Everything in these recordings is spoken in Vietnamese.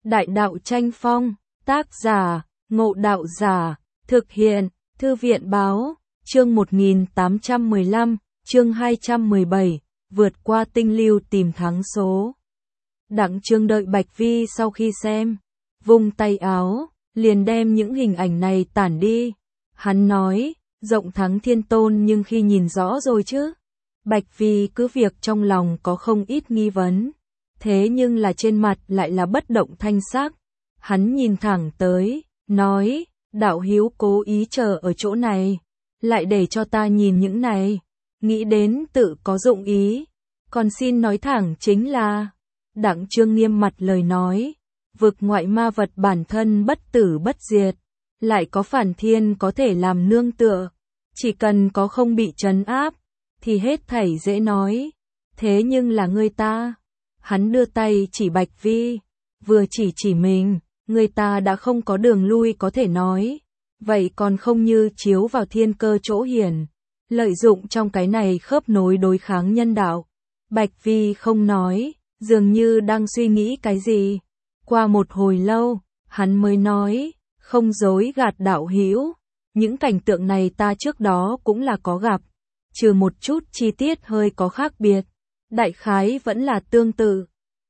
Đại đạo tranh phong, tác giả, Ngộ Đạo Giả, thực hiện, Thư viện báo, chương 1815, chương 217, vượt qua tinh lưu tìm thắng số. Đặng Chương đợi Bạch Vi sau khi xem, vung tay áo, liền đem những hình ảnh này tản đi. Hắn nói, rộng thắng thiên tôn nhưng khi nhìn rõ rồi chứ. Bạch Vi cứ việc trong lòng có không ít nghi vấn, thế nhưng là trên mặt lại là bất động thanh sắc. Hắn nhìn thẳng tới, nói, đạo hữu cố ý chờ ở chỗ này, lại để cho ta nhìn những này, nghĩ đến tự có dụng ý, còn xin nói thẳng chính là, Đặng Chương nghiêm mặt lời nói, vực ngoại ma vật bản thân bất tử bất diệt, lại có phản thiên có thể làm nương tựa, chỉ cần có không bị trấn áp, thì hết thảy dễ nói, thế nhưng là người ta. Hắn đưa tay chỉ Bạch Vi, vừa chỉ mình, người ta đã không có đường lui có thể nói, vậy còn không như chiếu vào thiên cơ chỗ hiển, lợi dụng trong cái này khớp nối đối kháng nhân đạo. Bạch Vi không nói, dường như đang suy nghĩ cái gì. Qua một hồi lâu, hắn mới nói, không dối gạt đạo hữu, những cảnh tượng này ta trước đó cũng là có gặp, trừ một chút chi tiết hơi có khác biệt, đại khái vẫn là tương tự.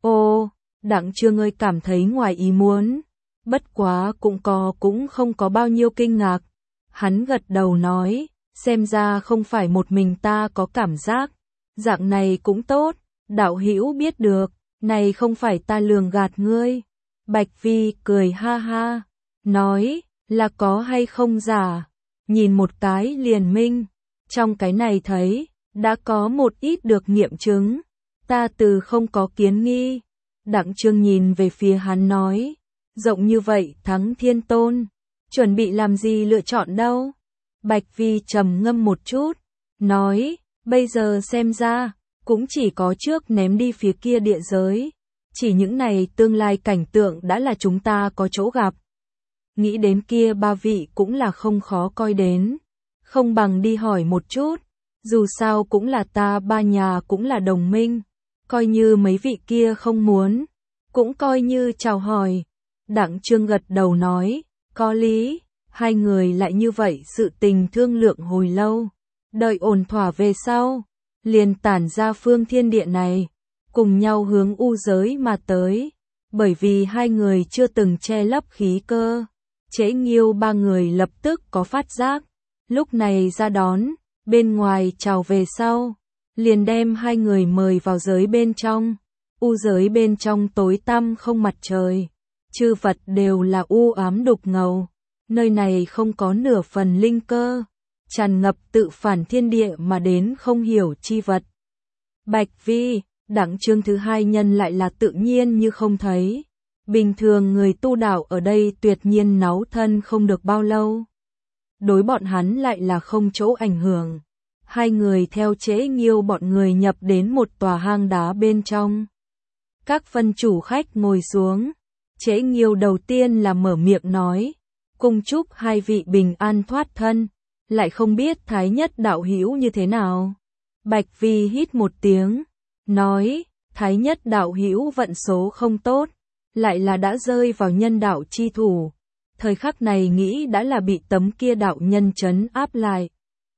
Ô, Đặng Chương ơi cảm thấy ngoài ý muốn, bất quá cũng không có bao nhiêu kinh ngạc. Hắn gật đầu nói, xem ra không phải một mình ta có cảm giác, dạng này cũng tốt, đạo hữu biết được, này không phải ta lường gạt ngươi. Bạch Vi cười ha ha, nói, là có hay không giả, nhìn một cái liền minh, trong cái này thấy, đã có một ít được nghiệm chứng, ta từ không có kiến nghi. Đặng Chương nhìn về phía hắn nói, rộng như vậy thắng thiên tôn, chuẩn bị làm gì lựa chọn đâu? Bạch Vi trầm ngâm một chút, nói, bây giờ xem ra, cũng chỉ có trước ném đi phía kia địa giới, chỉ những này tương lai cảnh tượng đã là chúng ta có chỗ gặp. Nghĩ đến kia ba vị cũng là không khó coi đến, không bằng đi hỏi một chút, dù sao cũng là ta ba nhà cũng là đồng minh, coi như mấy vị kia không muốn, cũng coi như chào hỏi. Đặng Chương gật đầu nói, có lý, hai người lại như vậy sự tình thương lượng hồi lâu, đợi ổn thỏa về sau, liền tản ra phương thiên địa này, cùng nhau hướng u giới mà tới, bởi vì hai người chưa từng che lấp khí cơ, Trễ Nghiêu ba người lập tức có phát giác, lúc này ra đón, bên ngoài chào về sau, liền đem hai người mời vào giới bên trong. U giới bên trong tối tăm không mặt trời, chư vật đều là u ám đục ngầu, nơi này không có nửa phần linh cơ, tràn ngập tự phản thiên địa mà đến không hiểu chi vật. Bạch Vi, Đặng Chương thứ hai nhân lại là tự nhiên như không thấy, bình thường người tu đạo ở đây tuyệt nhiên náu thân không được bao lâu, đối bọn hắn lại là không chỗ ảnh hưởng. Hai người theo Trễ Nghiêu bọn người nhập đến một tòa hang đá bên trong. Các phân chủ khách ngồi xuống, Trễ Nghiêu đầu tiên là mở miệng nói, cung chúc hai vị bình an thoát thân, lại không biết Thái Nhất đạo hữu như thế nào. Bạch Vi hít một tiếng, nói, Thái Nhất đạo hữu vận số không tốt, lại là đã rơi vào nhân đạo chi thủ, thời khắc này nghĩ đã là bị tấm kia đạo nhân trấn áp lại.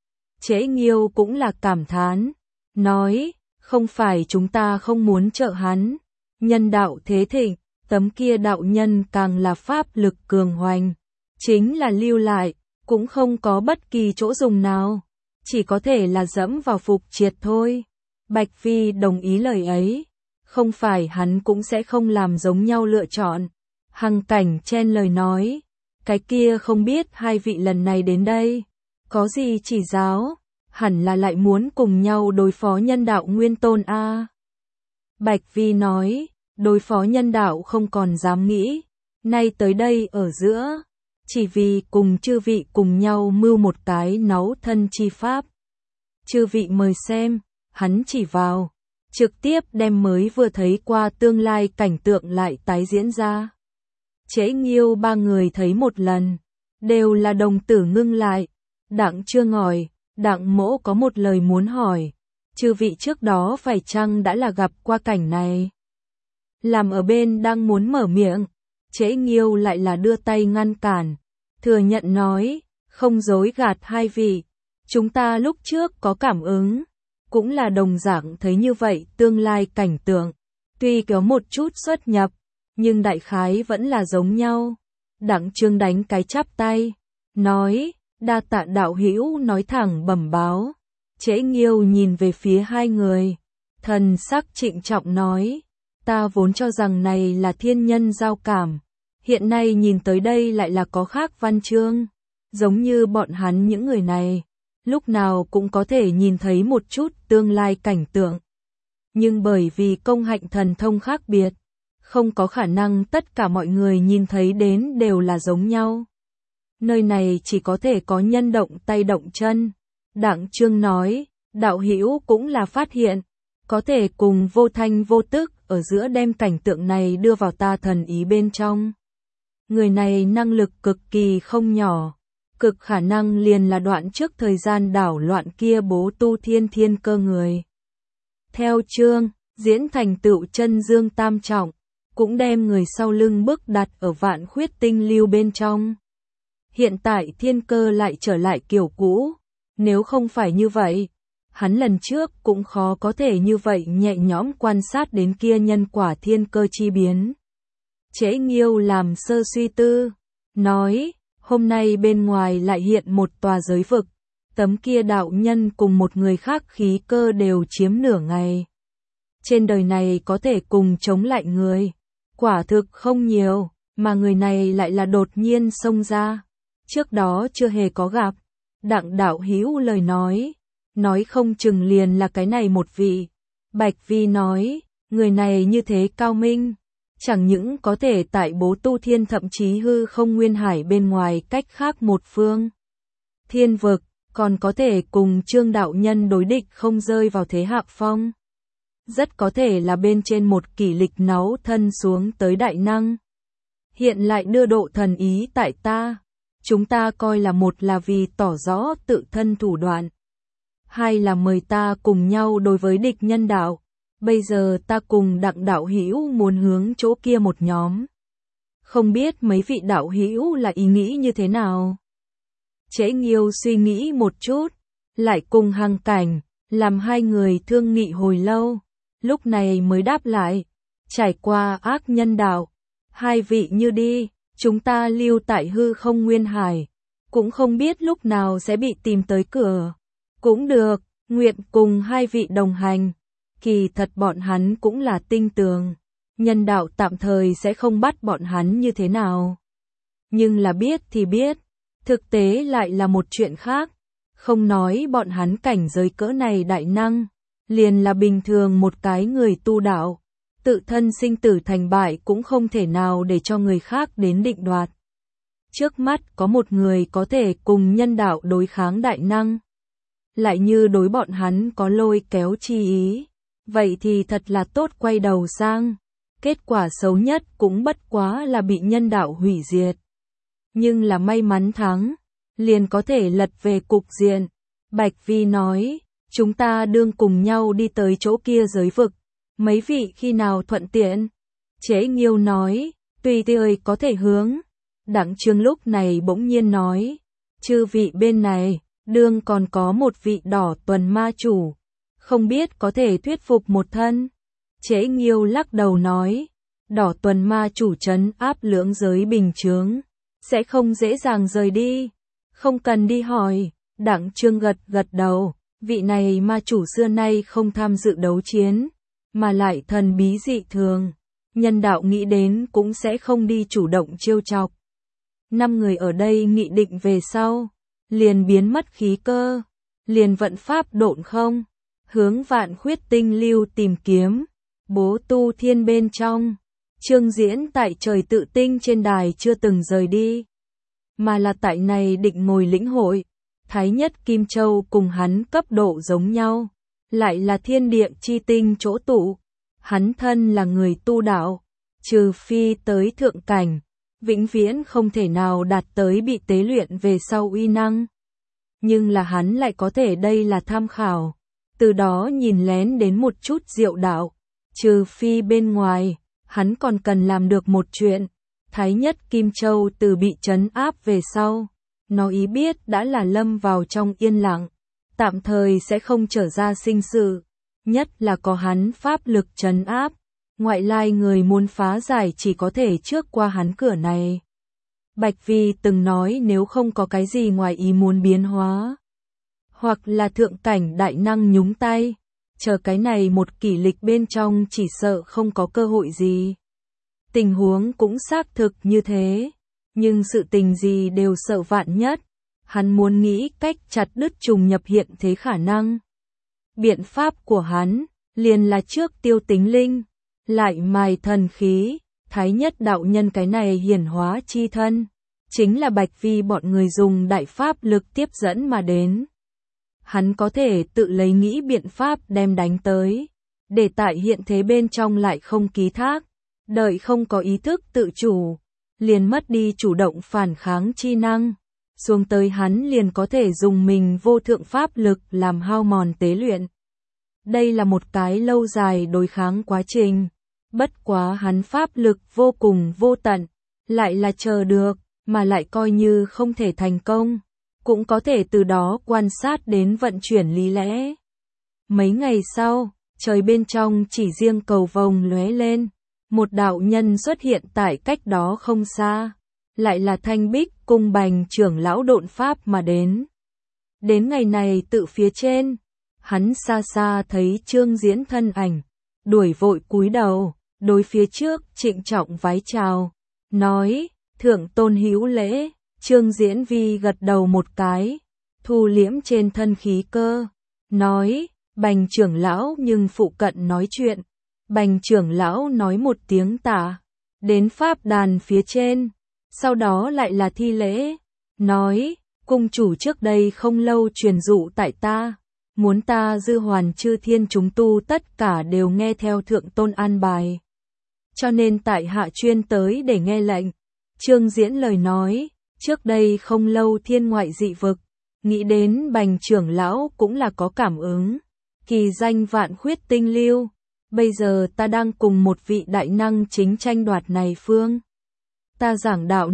Trễ Nghiêu cũng là cảm thán, nói, không phải chúng ta không muốn trợ hắn, nhân đạo thế thịnh, tấm kia đạo nhân càng là pháp lực cường hoành, chính là lưu lại, cũng không có bất kỳ chỗ dùng nào, chỉ có thể là dẫm vào phục triệt thôi. Bạch Vi đồng ý lời ấy, không phải hắn cũng sẽ không làm giống nhau lựa chọn. Hằng Cảnh chen lời nói, cái kia không biết hai vị lần này đến đây, có gì chỉ giáo, hẳn là lại muốn cùng nhau đối phó nhân đạo nguyên tôn a. Bạch Vi nói, đối phó nhân đạo không còn dám nghĩ, nay tới đây ở giữa, chỉ vì cùng chư vị cùng nhau mưu một cái náu thân chi pháp. Chư vị mời xem, hắn chỉ vào, trực tiếp đem mới vừa thấy qua tương lai cảnh tượng lại tái diễn ra. Trễ Nghiêu ba người thấy một lần, đều là đồng tử ngưng lại. Đặng Chương hỏi, Đặng mỗ có một lời muốn hỏi, chư vị trước đó phải chăng đã là gặp qua cảnh này? Làm ở bên đang muốn mở miệng, Trễ Nghiêu lại là đưa tay ngăn cản, thừa nhận nói, không dối gạt hai vị, chúng ta lúc trước có cảm ứng, cũng là đồng dạng thấy như vậy tương lai cảnh tượng, tuy có một chút xuất nhập, nhưng đại khái vẫn là giống nhau. Đặng Trương đánh cái chắp tay, nói, đa tạ đạo hữu nói thẳng bẩm báo. Trễ Nghiêu nhìn về phía hai người, thần sắc trịnh trọng nói, ta vốn cho rằng này là thiên nhân giao cảm, hiện nay nhìn tới đây lại là có khác văn chương, giống như bọn hắn những người này, lúc nào cũng có thể nhìn thấy một chút tương lai cảnh tượng. Nhưng bởi vì công hạnh thần thông khác biệt, không có khả năng tất cả mọi người nhìn thấy đến đều là giống nhau. Nơi này chỉ có thể có nhân động tay động chân. Đặng Trương nói, đạo hữu cũng là phát hiện, có thể cùng vô thanh vô tức ở giữa đem cảnh tượng này đưa vào ta thần ý bên trong. Người này năng lực cực kỳ không nhỏ, cực khả năng liền là đoạn trước thời gian đảo loạn kia bố tu thiên cơ người. Theo chương, diễn thành tựu chân dương tam trọng, cũng đem người sau lưng bức đặt ở vạn khuyết tinh lưu bên trong. Hiện tại thiên cơ lại trở lại kiểu cũ, nếu không phải như vậy, hắn lần trước cũng khó có thể như vậy nhẹ nhõm quan sát đến kia nhân quả thiên cơ chi biến. Trễ Nghiêu làm sơ suy tư, nói, hôm nay bên ngoài lại hiện một tòa giới vực, tấm kia đạo nhân cùng một người khác khí cơ đều chiếm nửa ngày. Trên đời này có thể cùng chống lại người, quả thực không nhiều, mà người này lại là đột nhiên xông ra. Trước đó chưa hề có gặp. Đặng đạo hữu lời nói không chừng liền là cái này một vị. Bạch Vi nói, người này như thế cao minh, chẳng những có thể tại bố tu thiên thậm chí hư không nguyên hải bên ngoài cách khác một phương thiên vực, còn có thể cùng Trương đạo nhân đối địch không rơi vào thế hạ phong. Rất có thể là bên trên một kỷ lịch náu thân xuống tới đại năng. Hiện lại đưa độ thần ý tại ta. Chúng ta coi là một là vì tỏ rõ tự thân thủ đoạn, hai là mời ta cùng nhau đối với địch nhân đạo. Bây giờ ta cùng Đặng đạo hữu muốn hướng chỗ kia một nhóm. Không biết mấy vị đạo hữu là ý nghĩ như thế nào? Trễ Nghiêu suy nghĩ một chút, lại cùng Hằng Cảnh, làm hai người thương nghị hồi lâu, lúc này mới đáp lại, trải qua ác nhân đạo, hai vị như đi. Chúng ta lưu tại hư không nguyên hải, cũng không biết lúc nào sẽ bị tìm tới cửa. Cũng được, nguyện cùng hai vị đồng hành. Kỳ thật bọn hắn cũng là tinh tường. Nhân đạo tạm thời sẽ không bắt bọn hắn như thế nào. Nhưng là biết thì biết, thực tế lại là một chuyện khác. Không nói bọn hắn cảnh giới cỡ này đại năng, liền là bình thường một cái người tu đạo. Tự thân sinh tử thành bại cũng không thể nào để cho người khác đến định đoạt. Trước mắt có một người có thể cùng nhân đạo đối kháng đại năng, lại như đối bọn hắn có lôi kéo chi ý, vậy thì thật là tốt quay đầu sang. Kết quả xấu nhất cũng bất quá là bị nhân đạo hủy diệt. Nhưng là may mắn thắng, liền có thể lật về cục diện. Bạch Vi nói, chúng ta đương cùng nhau đi tới chỗ kia giới vực. Mấy vị khi nào thuận tiện? Trễ Nghiêu nói, tùy tiện có thể hướng. Đặng Trương lúc này bỗng nhiên nói, chư vị bên này, đương còn có một vị đỏ tuần ma chủ, không biết có thể thuyết phục một thân. Trễ Nghiêu lắc đầu nói, đỏ tuần ma chủ trấn áp lưỡng giới bình chướng, sẽ không dễ dàng rời đi, không cần đi hỏi. Đặng Trương gật đầu, vị này ma chủ xưa nay không tham dự đấu chiến, mà lại thần bí dị thường, nhân đạo nghĩ đến cũng sẽ không đi chủ động trêu chọc. 5 người ở đây nghị định về sau, liền biến mất khí cơ, liền vận pháp độn không, hướng vạn khuyết tinh lưu tìm kiếm, bố tu thiên bên trong. Chương Diễn tại trời tự tinh trên đài chưa từng rời đi, mà là tại này định ngồi lĩnh hội. Thái nhất Kim Châu cùng hắn cấp độ giống nhau, lại là thiên địa chi tinh chỗ tụ. Hắn thân là người tu đạo, trừ phi tới thượng cảnh, vĩnh viễn không thể nào đạt tới bị tế luyện về sau uy năng. Nhưng là hắn lại có thể đây là tham khảo, từ đó nhìn lén đến một chút diệu đạo. Trừ phi bên ngoài, hắn còn cần làm được một chuyện, Thái Nhất Kim Châu từ bị trấn áp về sau, nó ý biết đã là lâm vào trong yên lặng, tạm thời sẽ không trở ra sinh sự, nhất là có hắn pháp lực trấn áp, ngoại lai người muốn phá giải chỉ có thể trước qua hắn cửa này. Bạch Vi từng nói nếu không có cái gì ngoài ý muốn biến hóa, hoặc là thượng cảnh đại năng nhúng tay, chờ cái này một kỷ lịch bên trong chỉ sợ không có cơ hội gì. Tình huống cũng xác thực như thế, nhưng sự tình gì đều sợ vạn nhất, hắn muốn nghĩ cách chặt đứt trùng nhập hiện thế khả năng. Biện pháp của hắn, liền là trước tiêu tính linh, lại mài thần khí, Thái Nhất đạo nhân cái này hiển hóa chi thân, chính là Bạch Vi bọn người dùng đại pháp lực tiếp dẫn mà đến. Hắn có thể tự lấy nghĩ biện pháp đem đánh tới, để tại hiện thế bên trong lại không ký thác, đợi không có ý thức tự chủ, liền mất đi chủ động phản kháng chi năng, xuống tới hắn liền có thể dùng mình vô thượng pháp lực làm hao mòn tế luyện. Đây là một cái lâu dài đối kháng quá trình, bất quá hắn pháp lực vô cùng vô tận, lại là chờ được, mà lại coi như không thể thành công, cũng có thể từ đó quan sát đến vận chuyển lý lẽ. Mấy ngày sau, trời bên trong chỉ riêng cầu vồng lóe lên, một đạo nhân xuất hiện tại cách đó không xa, lại là Thanh Bích cung Bành trưởng lão độn pháp mà đến. Đến ngày này tự phía trên, hắn xa xa thấy Trương Diễn thân ảnh, đuổi vội cúi đầu, đối phía trước trịnh trọng vái chào, nói, thượng tôn hữu lễ. Trương Diễn Vi gật đầu một cái, thu liễm trên thân khí cơ, nói, Bành trưởng lão nhưng phụ cận nói chuyện. Bành trưởng lão nói một tiếng tạ, đến pháp đàn phía trên, sau đó lại là thi lễ, nói, cung chủ trước đây không lâu truyền dụ tại ta, muốn ta dư hoàn chư thiên chúng tu tất cả đều nghe theo thượng tôn an bài. Cho nên tại hạ chuyên tới để nghe lệnh. Trương Diễn lời nói, trước đây không lâu thiên ngoại dị vực, nghĩ đến Bành trưởng lão cũng là có cảm ứng, kỳ danh Vạn Khuyết Tinh Lưu. Bây giờ ta đang cùng một vị đại năng chính tranh đoạt này phương. Ta giảng đạo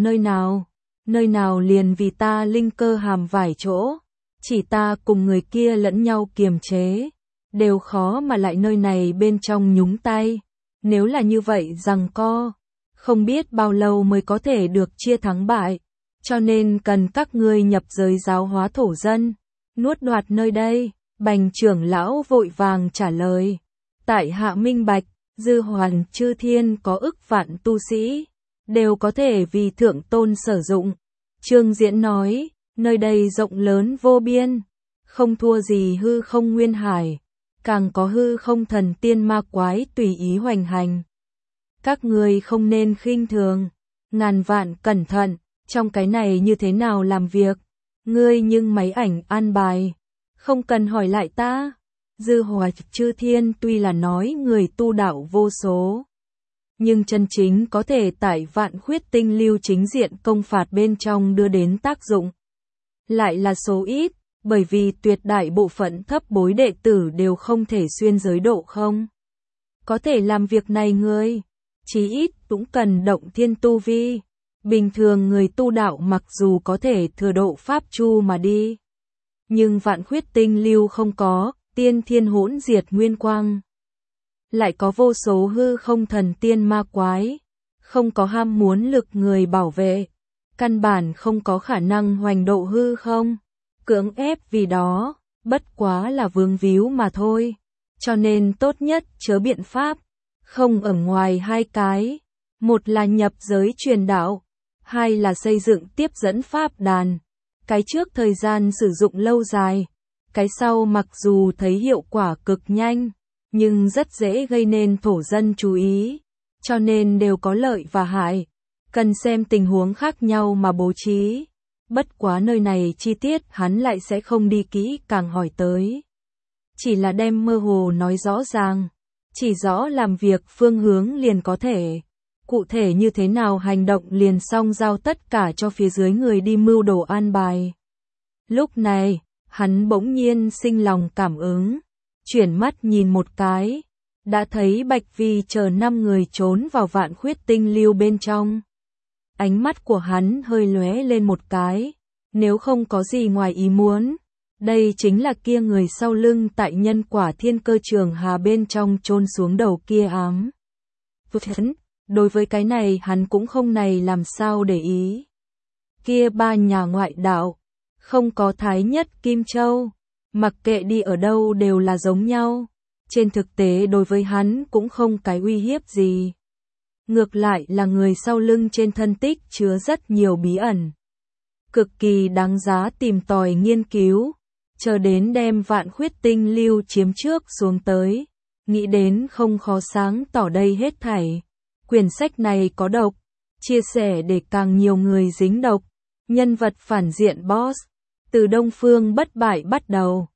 nơi nào liền vì ta linh cơ hàm vài chỗ, chỉ ta cùng người kia lẫn nhau kiềm chế, đều khó mà lại nơi này bên trong nhúng tay. Nếu là như vậy giằng co, không biết bao lâu mới có thể được chia thắng bại, cho nên cần các ngươi nhập giới giáo hóa thổ dân, nuốt đoạt nơi đây. Bành trưởng lão vội vàng trả lời. Tại hạ minh bạch, dư hoàn chư thiên có ức vạn tu sĩ, đều có thể vì thượng tôn sử dụng. Trương Diễn nói, nơi đây rộng lớn vô biên, không thua gì hư không nguyên hải, càng có hư không thần tiên ma quái tùy ý hoành hành. Các ngươi không nên khinh thường, ngàn vạn cẩn thận, trong cái này như thế nào làm việc, ngươi nhưng máy ảnh an bài, không cần hỏi lại ta. Dư Hoài chư thiên tuy là nói người tu đạo vô số, nhưng chân chính có thể tại Vạn Khuyết Tinh Lưu chính diện công phạt bên trong đưa đến tác dụng, lại là số ít, bởi vì tuyệt đại bộ phận thấp bối đệ tử đều không thể xuyên giới độ không. Có thể làm việc này ngươi, chí ít cũng cần động thiên tu vi. Bình thường người tu đạo mặc dù có thể thừa độ pháp chu mà đi, nhưng Vạn Khuyết Tinh Lưu không có, tiên thiên hỗn diệt nguyên quang. Lại có vô số hư không thần tiên ma quái, không có ham muốn lực người bảo vệ, căn bản không có khả năng hoành độ hư không, cưỡng ép vì đó, bất quá là vướng víu mà thôi. Cho nên tốt nhất chớ biện pháp, không ở ngoài hai cái, một là nhập giới truyền đạo, hai là xây dựng tiếp dẫn pháp đàn. Cái trước thời gian sử dụng lâu dài, cái sau mặc dù thấy hiệu quả cực nhanh, nhưng rất dễ gây nên thổ dân chú ý, cho nên đều có lợi và hại, cần xem tình huống khác nhau mà bố trí. Bất quá nơi này chi tiết hắn lại sẽ không đi kỹ càng hỏi tới, chỉ là đem mơ hồ nói rõ ràng, chỉ rõ làm việc phương hướng liền có thể. Cụ thể như thế nào hành động liền xong giao tất cả cho phía dưới người đi mưu đồ an bài. Lúc này, hắn bỗng nhiên sinh lòng cảm ứng, chuyển mắt nhìn một cái, đã thấy Bạch Vi chờ 5 người trốn vào Vạn Khuyết Tinh Lưu bên trong. Ánh mắt của hắn hơi lóe lên một cái, nếu không có gì ngoài ý muốn, đây chính là kia người sau lưng tại nhân quả thiên cơ trường hà bên trong chôn xuống đầu kia ám. Đối với cái này hắn cũng không này làm sao để ý. Kia ba nhà ngoại đạo, không có Thái Nhất Kim Châu, mặc kệ đi ở đâu đều là giống nhau. Trên thực tế đối với hắn cũng không cái uy hiếp gì. Ngược lại là người sau lưng trên thân tích chứa rất nhiều bí ẩn. Cực kỳ đáng giá tìm tòi nghiên cứu, chờ đến đem Vạn Khuyết Tinh Lưu chiếm trước xuống tới. Nghĩ đến không khó sáng tỏ đây hết thảy. Quyển sách này có độc, chia sẻ để càng nhiều người dính độc. Nhân vật phản diện boss, từ Đông Phương Bất Bại bắt đầu.